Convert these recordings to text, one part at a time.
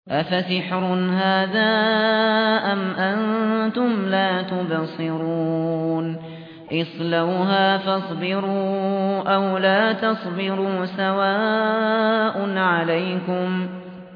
أَفَسِحْرٌ هَٰذَا أَمْ أَنتُمْ لَا تُبْصِرُونَ اصْلَوْهَا فاصْبِرُوا أَوْ لَا تَصْبِرُوا سَوَاءٌ عَلَيْكُمْ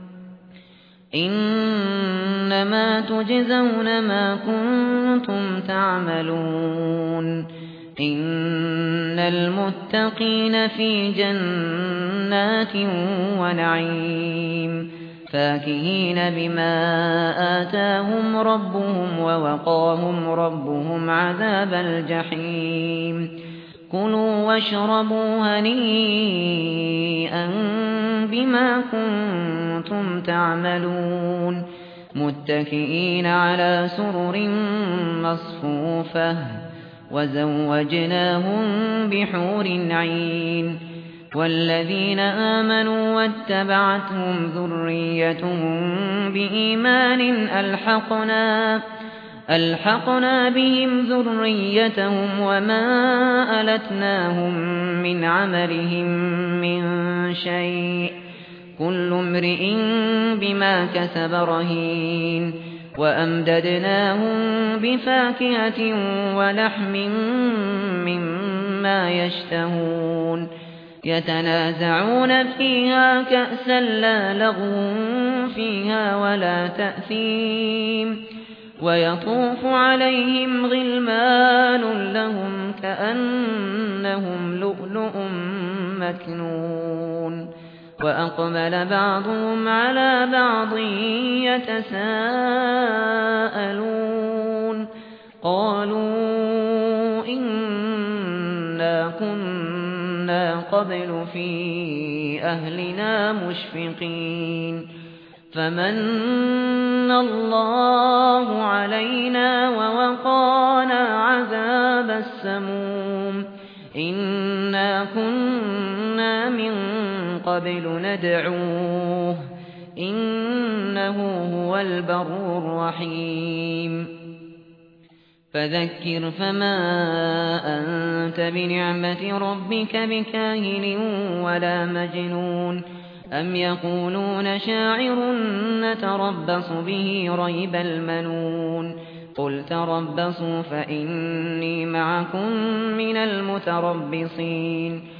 إِنَّمَا تُجْزَوْنَ مَا كُنتُمْ تَعْمَلُونَ إِنَّ الْمُتَّقِينَ فِي جَنَّاتٍ وَنَعِيمٍ فَاكِهِينَ بِمَا آتَاهُمْ رَبُّهُمْ وَوَقَاهُمْ رَبُّهُمْ عَذَابَ الْجَحِيمِ كُلُوا وَاشْرَبُوا هَنِيئًا بِمَا كُنتُمْ تَعْمَلُونَ مُتَّكِئِينَ عَلَى سُرُرٍ مَّصْفُوفَةٍ وَزَوَّجْنَاهُم بِحُورٍ عِينٍ وَالَّذِينَ آمَنُوا وَاتَّبَعَتْهُمْ ذُرِّيَّتُهُم بِإِيمَانٍ أَلْحَقْنَا بِهِمْ ذُرِّيَّتَهُمْ وَمَا أَلَتْنَاهُم مِّنْ عَمَلِهِم مِّن شَيْءٍ ۚ كُلُّ امْرِئٍ بِمَا كَسَبَ رَهِينٌ وَأَمْدَدْنَاهُم بِفَاكِهَةٍ وَلَحْمٍ مِّمَّا يَشْتَهُونَ يَتَنَازَعُونَ فِيهَا كَأْسًا لَّا لَغْوٌ فِيهَا وَلَا تَأْثِيمٌ وَيَطُوفُ عَلَيْهِمْ غِلْمَانٌ لَّهُمْ كَأَنَّهُمْ لُؤْلُؤٌ مَّكْنُونٌ وَأَقْبَلَ بَعْضُهُمْ عَلَىٰ بَعْضٍ يَتَسَاءَلُونَ قَالُوا إِنَّا كُنَّا قَبْلُ فِي أَهْلِنَا مُشْفِقِينَ فَمَنَّ اللَّهُ عَلَيْنَا وَوَقَانَا عَذَابَ السَّمُومِ إِنَّا كُنَّا مِن قَبْلُ نَدْعُوهُ إِنَّهُ هُوَ الْبَرُّ الرَّحِيمُ فَذَكِّرْ فَمَا أَنتَ بِنِعْمَةِ رَبِّكَ بِكَاهِنٍ وَلَا مَجْنُونٍ أَمْ يَقُولُونَ شَاعِرٌ نَّتَرَبَّصُ بِهِ رَيْبَ الْمَنُونِ قُلْ تَرَبَّصُوا فَإِنِّي مَعَكُم مِّنَ الْمُتَرَبِّصِينَ